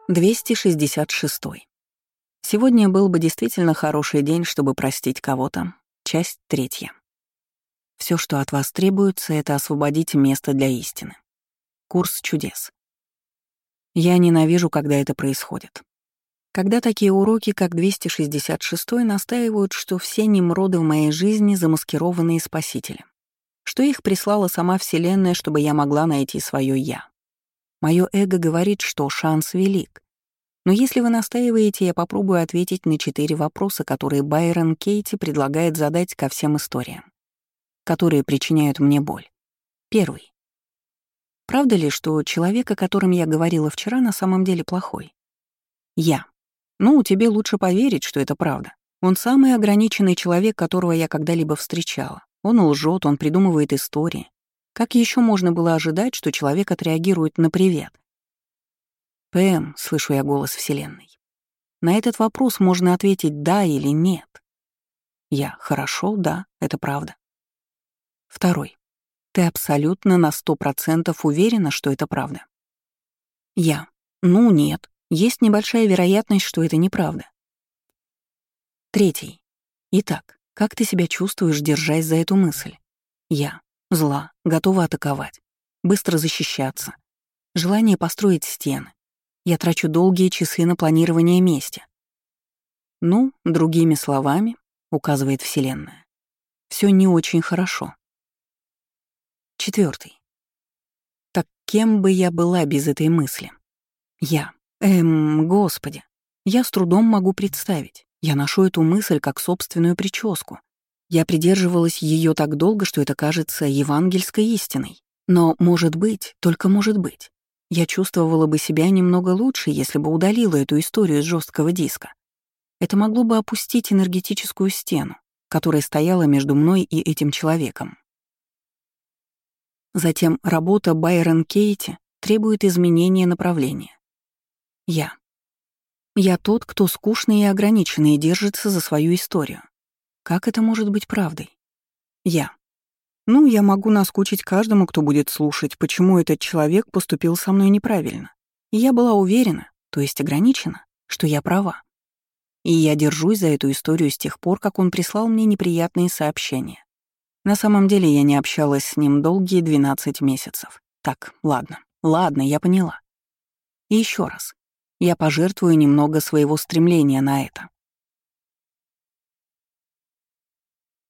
266. Сегодня был бы действительно хороший день, чтобы простить кого-то. Часть 3. Все, что от вас требуется, это освободить место для истины. Курс чудес. Я ненавижу, когда это происходит. Когда такие уроки, как 266, настаивают, что все немроды в моей жизни замаскированные спасители, что их прислала сама Вселенная, чтобы я могла найти свое «я». Моё эго говорит, что шанс велик. Но если вы настаиваете, я попробую ответить на 4 вопроса, которые Байрон Кейти предлагает задать ко всем историям, которые причиняют мне боль. Первый. Правда ли, что человек, о котором я говорила вчера, на самом деле плохой? Я. Ну, тебе лучше поверить, что это правда. Он самый ограниченный человек, которого я когда-либо встречала. Он лжет, он придумывает истории. Как еще можно было ожидать, что человек отреагирует на привет? «ПМ», — слышу я голос Вселенной. На этот вопрос можно ответить «да» или «нет». Я: «Хорошо, да, это правда». Второй. Ты абсолютно на 100% уверена, что это правда? Я: «Ну, нет. Есть небольшая вероятность, что это неправда». Третий. Итак, как ты себя чувствуешь, держась за эту мысль? Я: зла, готова атаковать, быстро защищаться, желание построить стены. Я трачу долгие часы на планирование мести. Ну, другими словами, указывает Вселенная, все не очень хорошо. Четвертый. Так кем бы я была без этой мысли? Я: Господи, я с трудом могу представить. Я ношу эту мысль как собственную прическу. Я придерживалась ее так долго, что это кажется евангельской истиной. Но, может быть, только может быть, я чувствовала бы себя немного лучше, если бы удалила эту историю с жесткого диска. Это могло бы опустить энергетическую стену, которая стояла между мной и этим человеком. Затем работа Байрон Кейти требует изменения направления. Я. Я тот, кто скучный и ограниченный и держится за свою историю. Как это может быть правдой? Я. Ну, я могу наскучить каждому, кто будет слушать, почему этот человек поступил со мной неправильно. И я была уверена, то есть ограничена, что я права. И я держусь за эту историю с тех пор, как он прислал мне неприятные сообщения. На самом деле я не общалась с ним долгие 12 месяцев. Так, ладно, я поняла. И еще раз. Я пожертвую немного своего стремления на это.